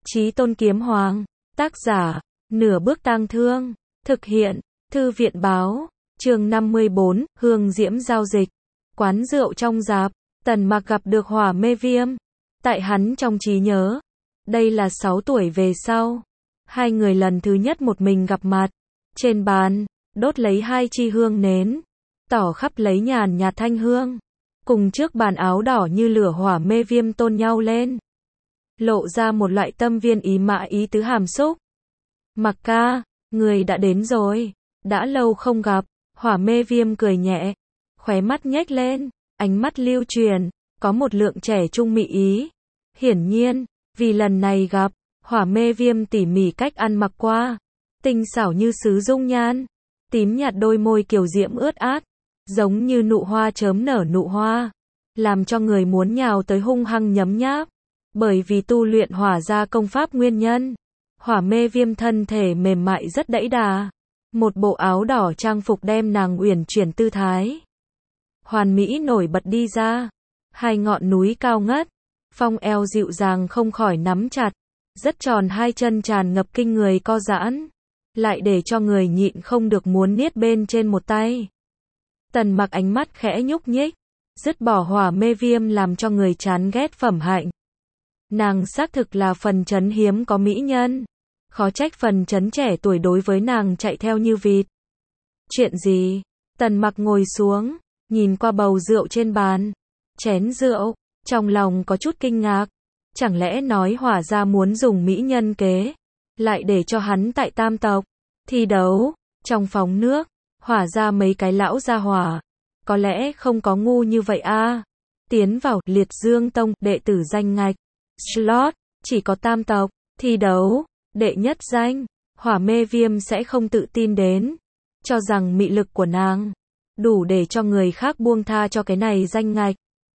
Chí Tôn Kiếm Hoàng, tác giả, Nửa Bước Tang Thương, thực hiện, Thư viện Báo, chương 54, Hương Diễm giao dịch. Quán rượu trong dạp, Tần Mặc gặp được Hỏa Mê Viêm. Tại hắn trong trí nhớ, đây là 6 tuổi về sau. Hai người lần thứ nhất một mình gặp mặt. Trên bàn, đốt lấy 2 chi hương nến, tỏ khắp lấy nhàn nhạt thanh hương. Cùng trước bàn áo đỏ như lửa Hỏa Mê Viêm tôn nhau lên, lộ ra một loại tâm viên ý mã ý tứ hàm xúc. Mặc ca, người đã đến rồi, đã lâu không gặp. Hỏa Mê Viêm cười nhẹ, khóe mắt nhếch lên, ánh mắt lưu truyền, có một lượng trẻ trung mị ý. Hiển nhiên, vì lần này gặp, Hỏa Mê Viêm tỉ mỉ cách ăn mặc qua, tinh xảo như sứ dung nhan, tím nhạt đôi môi kiều diễm ướt át, giống như nụ hoa chớm nở nụ hoa, làm cho người muốn nhào tới hung hăng nhấm nháp. Bởi vì tu luyện hỏa gia công pháp nguyên nhân, Hỏa Mê Viêm thân thể mềm mại rất đẫy đà. Một bộ áo đỏ trang phục đem nàng uyển chuyển tư thái hoàn mỹ nổi bật đi ra. Hai ngọn núi cao ngất, phong eo dịu dàng không khỏi nắm chặt, rất tròn hai chân tràn ngập kinh người co giãn, lại để cho người nhịn không được muốn niết bên trên một tay. Tần Mặc ánh mắt khẽ nhúc nhích, dứt bỏ Hỏa Mê Viêm làm cho người chán ghét phẩm hạnh. Nàng xác thực là phần chấn hiếm có mỹ nhân, khó trách phần chấn trẻ tuổi đối với nàng chạy theo như vịt. Chuyện gì? Tần Mặc ngồi xuống, nhìn qua bầu rượu trên bàn, chén rượu, trong lòng có chút kinh ngạc. Chẳng lẽ nói Hỏa gia muốn dùng mỹ nhân kế, lại để cho hắn tại Tam tộc thi đấu? Trong phóng nước, Hỏa gia mấy cái lão gia hỏa, có lẽ không có ngu như vậy a. Tiến vào Liệt Dương Tông đệ tử danh ngạch slot, chỉ có Tam tộc thi đấu đệ nhất danh, Hỏa Mê Viêm sẽ không tự tin đến, cho rằng mị lực của nàng đủ để cho người khác buông tha cho cái này danh ngạch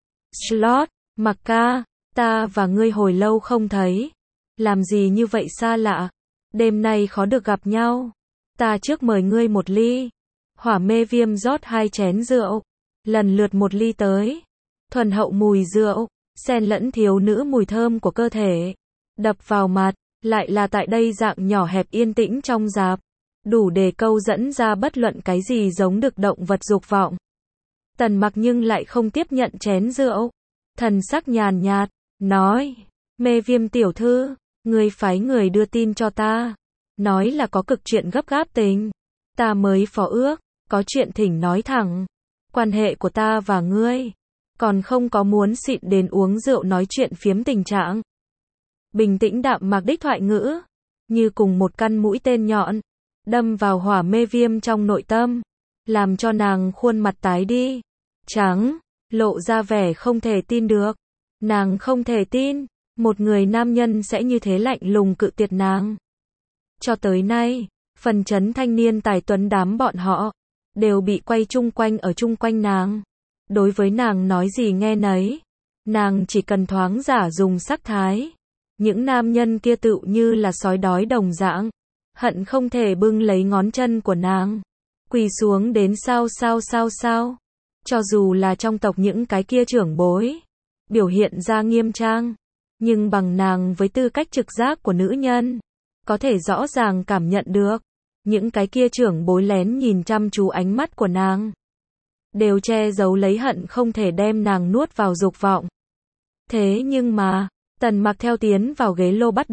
slot. Mặc ca, ta và ngươi hồi lâu không thấy, làm gì như vậy xa lạ, đêm nay khó được gặp nhau, ta trước mời ngươi một ly. Hỏa Mê Viêm rót 2 chén rượu, lần lượt một ly tới, thuần hậu mùi rượu, xen lẫn thiếu nữ mùi thơm của cơ thể, đập vào mặt, lại là tại đây dạng nhỏ hẹp yên tĩnh trong dạp, đủ để câu dẫn ra bất luận cái gì giống được động vật dục vọng. Tần Mặc nhưng lại không tiếp nhận chén rượu, thần sắc nhàn nhạt, nói, Mê Viêm tiểu thư, ngươi phái người đưa tin cho ta, nói là có cực chuyện gấp gáp tình, ta mới phó ước, có chuyện thỉnh nói thẳng, quan hệ của ta và ngươi, còn không có muốn xịn đến uống rượu nói chuyện phiếm tình trạng. Bình tĩnh đạm mạc đích thoại ngữ, như cùng một căn mũi tên nhọn, đâm vào Hỏa Mê Viêm trong nội tâm, làm cho nàng khuôn mặt tái đi, trắng, lộ ra vẻ không thể tin được. Nàng không thể tin, một người nam nhân sẽ như thế lạnh lùng cự tuyệt nàng. Cho tới nay, phần chấn thanh niên tài tuấn đám bọn họ, đều bị quay chung quanh ở chung quanh nàng. Đối với nàng nói gì nghe nấy, nàng chỉ cần thoáng giả dùng sắc thái. Những nam nhân kia tựu như là sói đói đồng dạng, hận không thể bưng lấy ngón chân của nàng, quỳ xuống đến sao. Cho dù là trong tộc những cái kia trưởng bối, biểu hiện ra nghiêm trang, nhưng bằng nàng với tư cách trực giác của nữ nhân, có thể rõ ràng cảm nhận được, những cái kia trưởng bối lén nhìn chăm chú ánh mắt của nàng, đều che giấu lấy hận không thể đem nàng nuốt vào dục vọng. Thế nhưng mà, Tần Mặc theo tiến vào ghế lô bắt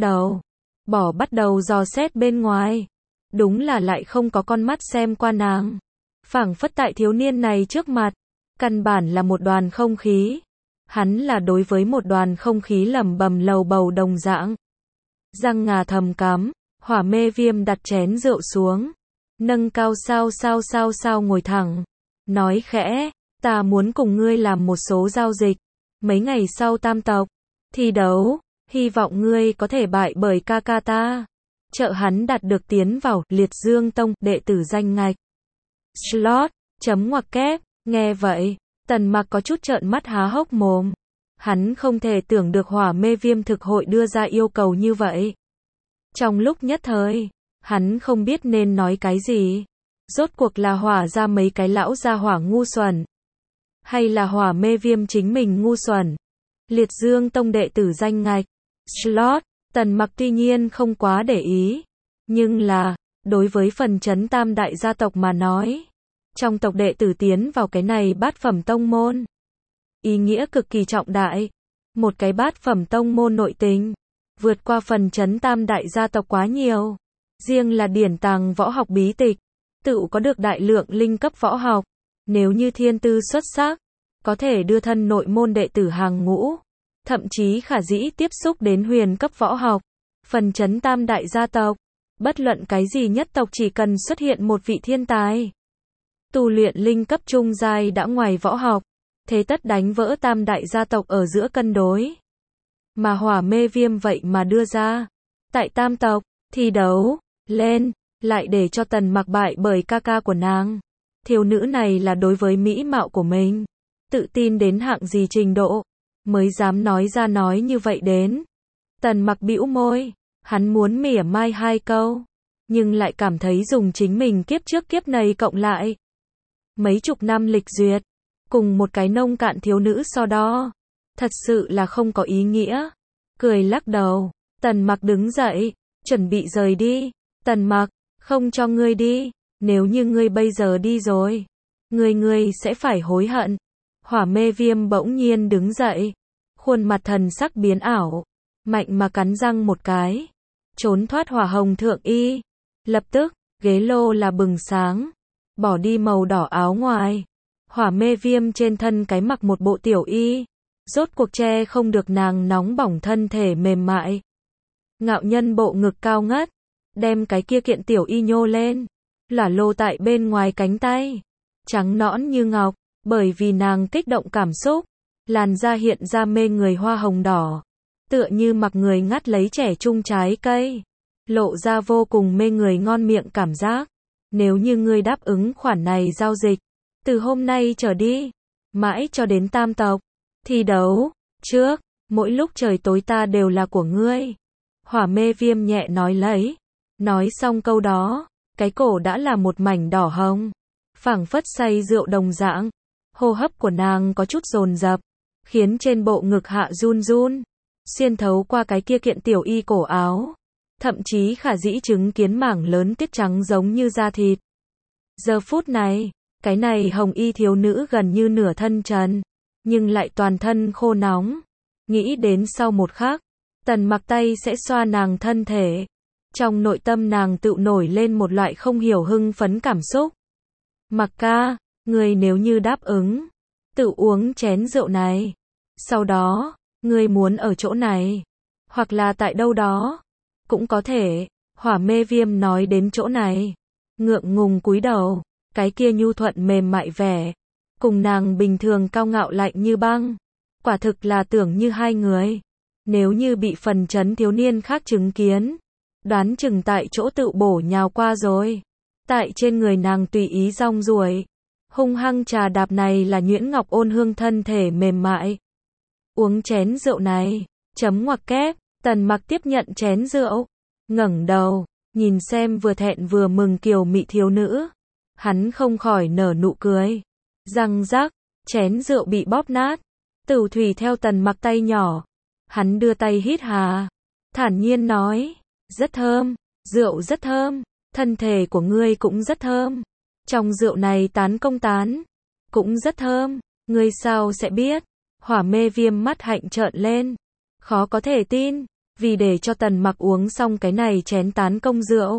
đầu dò xét bên ngoài, đúng là lại không có con mắt xem qua nàng, phảng phất tại thiếu niên này trước mặt, căn bản là một đoàn không khí, hắn là đối với một đoàn không khí lẩm bẩm lầu bầu đồng dạng. Răng ngà thầm cắm, Hỏa Mê Viêm đặt chén rượu xuống, nâng cao sao ngồi thẳng, nói khẽ, ta muốn cùng ngươi làm một số giao dịch, mấy ngày sau Tam tộc thi đấu, hy vọng ngươi có thể bại bởi ca ca ta, trợ hắn đạt được tiến vào Liệt Dương Tông đệ tử danh ngạch slot. Ngoặc kép. Nghe vậy, Tần Mặc có chút trợn mắt há hốc mồm, hắn không thể tưởng được Hỏa Mê Viêm thực hội đưa ra yêu cầu như vậy. Trong lúc nhất thời, hắn không biết nên nói cái gì, rốt cuộc là Hỏa gia mấy cái lão gia hỏa ngu xuẩn, hay là Hỏa Mê Viêm chính mình ngu xuẩn. Liệt Dương Tông đệ tử danh ngạch slot, Tần Mặc tuy nhiên không quá để ý, nhưng là, đối với phần chấn tam đại gia tộc mà nói, trong tộc đệ tử tiến vào cái này bát phẩm tông môn, ý nghĩa cực kỳ trọng đại. Một cái bát phẩm tông môn nội tình, vượt qua phần chấn tam đại gia tộc quá nhiều. Riêng là điển tàng võ học bí tịch, tự có được đại lượng linh cấp võ học. Nếu như thiên tư xuất sắc, có thể đưa thân nội môn đệ tử hàng ngũ, thậm chí khả dĩ tiếp xúc đến huyền cấp võ học. Phần chấn tam đại gia tộc, bất luận cái gì nhất tộc chỉ cần xuất hiện một vị thiên tài, tu luyện linh cấp trung giai đã ngoài võ học, thế tất đánh vỡ tam đại gia tộc ở giữa cân đối. Mà Hỏa Mê Viêm vậy mà đưa ra, tại tam tộc, thi đấu, lên, lại để cho Tần Mặc bại bởi ca ca của nàng. Thiếu nữ này là đối với mỹ mạo của mình, tự tin đến hạng gì trình độ, mới dám nói ra nói như vậy đến. Tần Mặc bĩu môi, hắn muốn mỉa mai hai câu, nhưng lại cảm thấy dùng chính mình kiếp trước kiếp này cộng lại. Mấy chục năm lịch duyệt, cùng một cái nông cạn thiếu nữ so đo, thật sự là không có ý nghĩa. Cười lắc đầu, Tần Mặc đứng dậy, chuẩn bị rời đi. Tần Mặc, không cho ngươi đi, nếu như ngươi bây giờ đi rồi, ngươi sẽ phải hối hận. Hỏa Mê Viêm bỗng nhiên đứng dậy, khuôn mặt thần sắc biến ảo, mạnh mà cắn răng một cái, trốn thoát hỏa hồng thượng y. Lập tức, ghế lô là bừng sáng, bỏ đi màu đỏ áo ngoài. Hỏa Mê Viêm trên thân cái mặc một bộ tiểu y, rốt cuộc che không được nàng nóng bỏng thân thể mềm mại. Ngạo nhân bộ ngực cao ngất, đem cái kia kiện tiểu y nhô lên, lả lô tại bên ngoài cánh tay, trắng nõn như ngọc, bởi vì nàng kích động cảm xúc, làn da hiện ra mê người hoa hồng đỏ, tựa như mặc người ngắt lấy trẻ trung trái cây, lộ ra vô cùng mê người ngon miệng cảm giác. Nếu như ngươi đáp ứng khoản này giao dịch, từ hôm nay trở đi, mãi cho đến tam tộc, thi đấu, trước, mỗi lúc trời tối ta đều là của ngươi. Hỏa Mê Viêm nhẹ nói lấy. Nói xong câu đó, cái cổ đã là một mảnh đỏ hồng, phảng phất say rượu đồng dạng. Hô hấp của nàng có chút dồn dập, khiến trên bộ ngực hạ run run, xuyên thấu qua cái kia kiện tiểu y cổ áo, thậm chí khả dĩ chứng kiến mảng lớn tiết trắng giống như da thịt. Giờ phút này, cái này hồng y thiếu nữ gần như nửa thân trần, nhưng lại toàn thân khô nóng. Nghĩ đến sau một khắc, Tần Mặc tay sẽ xoa nàng thân thể. Trong nội tâm nàng tự nổi lên một loại không hiểu hưng phấn cảm xúc. Mặc ca, ngươi nếu như đáp ứng, tự uống chén rượu này. Sau đó, ngươi muốn ở chỗ này, hoặc là tại đâu đó, cũng có thể. Hỏa Mê Viêm nói đến chỗ này, ngượng ngùng cúi đầu, cái kia nhu thuận mềm mại vẻ, cùng nàng bình thường cao ngạo lạnh như băng, quả thực là tưởng như hai người. Nếu như bị phần chấn thiếu niên khác chứng kiến, đoán chừng tại chỗ tự bổ nhào qua rồi. Tại trên người nàng tùy ý rong ruổi, hung hăng trà đạp này là nhuyễn ngọc ôn hương thân thể mềm mại. Uống chén rượu này, chấm ngoặc kép. Tần Mặc tiếp nhận chén rượu, ngẩng đầu, nhìn xem vừa thẹn vừa mừng kiều mị thiếu nữ. Hắn không khỏi nở nụ cười. Răng rắc, chén rượu bị bóp nát. Tửu thủy theo Tần Mặc tay nhỏ. Hắn đưa tay hít hà, thản nhiên nói, rất thơm, rượu rất thơm, thân thể của ngươi cũng rất thơm. Trong rượu này tán công tán, cũng rất thơm, ngươi sao sẽ biết? Hỏa Mê Viêm mắt hạnh trợn lên, khó có thể tin, vì để cho Tần Mặc uống xong cái này chén tán công rượu.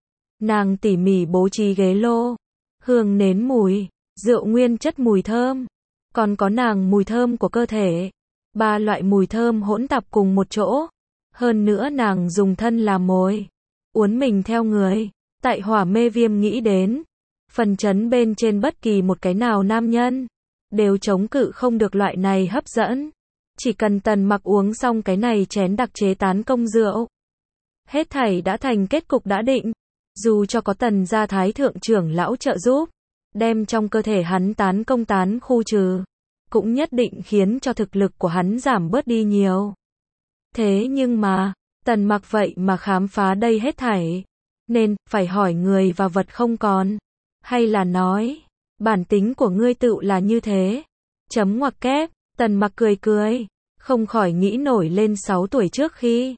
Nàng tỉ mỉ bố trí ghế lô, hương nến mùi, rượu nguyên chất mùi thơm, còn có nàng mùi thơm của cơ thể. Ba loại mùi thơm hỗn tạp cùng một chỗ. Hơn nữa nàng dùng thân làm mồi, uốn mình theo người. Tại Hỏa Mê Viêm nghĩ đến, phần chấn bên trên bất kỳ một cái nào nam nhân, đều chống cự không được loại này hấp dẫn. Chỉ cần Tần Mặc uống xong cái này chén đặc chế tán công rượu, hết thảy đã thành kết cục đã định. Dù cho có Tần gia thái thượng trưởng lão trợ giúp, đem trong cơ thể hắn tán công tán khu trừ, cũng nhất định khiến cho thực lực của hắn giảm bớt đi nhiều. Thế nhưng mà, Tần Mặc vậy mà khám phá đây hết thảy, nên phải hỏi người và vật không còn, hay là nói, bản tính của ngươi tự là như thế. Chấm ngoặc kép, Tần Mặc cười cười, không khỏi nghĩ nổi lên 6 tuổi trước khi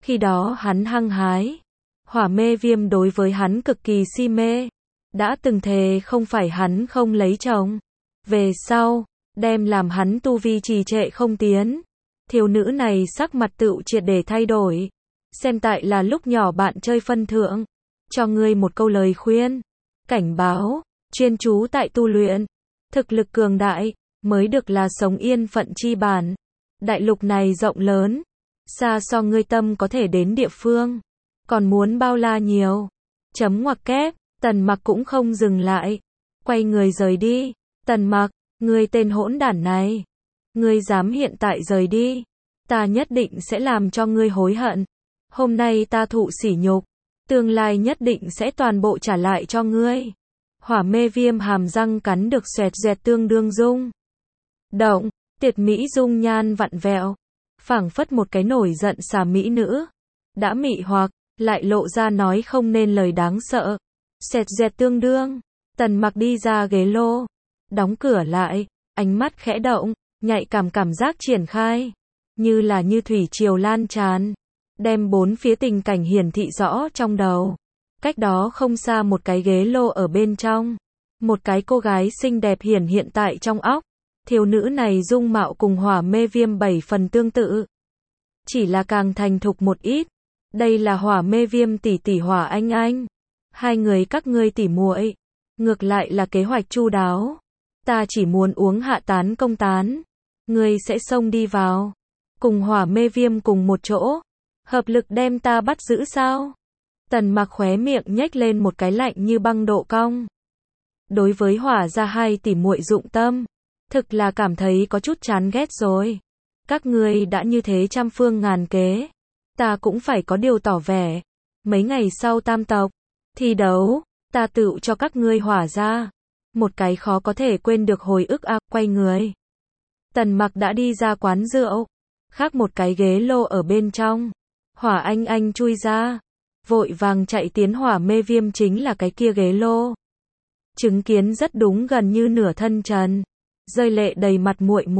Khi đó hắn hăng hái. Hỏa mê viêm đối với hắn cực kỳ si mê. Đã từng thề không phải hắn không lấy chồng. Về sau, đem làm hắn tu vi trì trệ không tiến. Thiếu nữ này sắc mặt tựu triệt để thay đổi. Xem tại là lúc nhỏ bạn chơi phân thượng. Cho ngươi một câu lời khuyên. Cảnh báo, chuyên chú tại tu luyện. Thực lực cường đại, mới được là sống yên phận chi bản. Đại lục này rộng lớn. Xa so ngươi tâm có thể đến địa phương. Còn muốn bao la nhiều. Chấm ngoặc kép, Tần Mặc cũng không dừng lại. Quay người rời đi. Tần Mặc, ngươi tên hỗn đản này. Ngươi dám hiện tại rời đi. Ta nhất định sẽ làm cho ngươi hối hận. Hôm nay ta thụ sỉ nhục. Tương lai nhất định sẽ toàn bộ trả lại cho ngươi. Hỏa mê viêm hàm răng cắn được xoẹt xoẹt tương đương rung động, Tiệt mỹ dung nhan vặn vẹo, phảng phất một cái nổi giận xà mỹ nữ, đã mị hoặc, lại lộ ra nói không nên lời đáng sợ. Xoẹt xoẹt tương đương, Tần Mặc đi ra ghế lô, đóng cửa lại, ánh mắt khẽ động, nhạy cảm giác triển khai, như là như thủy triều lan tràn, đem bốn phía tình cảnh hiển thị rõ trong đầu. Cách đó không xa một cái ghế lô ở bên trong. Một cái cô gái xinh đẹp hiện tại trong óc. Thiếu nữ này dung mạo cùng hỏa mê viêm 7 phần tương tự. Chỉ là càng thành thục một ít. Đây là hỏa mê viêm tỷ tỷ Hỏa Anh Anh. Hai người các ngươi tỉ muội. Ngược lại là kế hoạch chu đáo. Ta chỉ muốn uống hạ tán công tán. Ngươi sẽ xông đi vào. Cùng hỏa mê viêm cùng một chỗ. Hợp lực đem ta bắt giữ sao? Tần Mặc khóe miệng nhếch lên một cái lạnh như băng độ cong. Đối với Hỏa gia hai tỷ muội dụng tâm, thực là cảm thấy có chút chán ghét rồi. Các ngươi đã như thế trăm phương ngàn kế, ta cũng phải có điều tỏ vẻ. Mấy ngày sau tam tộc thi đấu, ta tựu cho các ngươi Hỏa gia một cái khó có thể quên được hồi ức a. Quay người, Tần Mặc đã đi ra quán rượu, khác một cái ghế lô ở bên trong. Hỏa Anh Anh chui ra, vội vàng chạy tiến hỏa mê viêm chính là cái kia ghế lô. Chứng kiến rất đúng gần như nửa thân trần, rơi lệ đầy mặt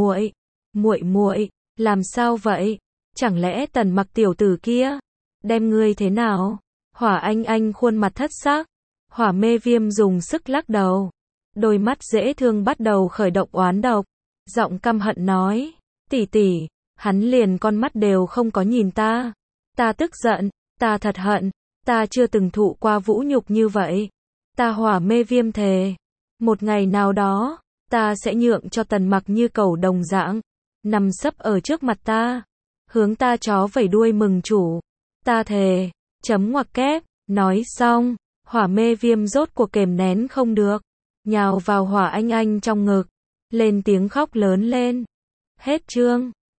muội muội, làm sao vậy? Chẳng lẽ Tần Mặc tiểu tử kia đem ngươi thế nào? Hỏa Anh Anh khuôn mặt thất sắc, hỏa mê viêm dùng sức lắc đầu, đôi mắt dễ thương bắt đầu khởi động oán độc, giọng căm hận nói, tỷ tỷ, hắn liền con mắt đều không có nhìn ta. Ta tức giận, ta thật hận, ta chưa từng thụ qua vũ nhục như vậy. Ta hỏa mê viêm thề, một ngày nào đó, ta sẽ nhượng cho Tần Mặc như cẩu đồng dạng, nằm sấp ở trước mặt ta, hướng ta chó vẩy đuôi mừng chủ. Ta thề, chấm ngoặc kép, nói xong, hỏa mê viêm rốt cuộc kềm nén không được, nhào vào Hỏa Anh Anh trong ngực, lên tiếng khóc lớn lên. Hết chương.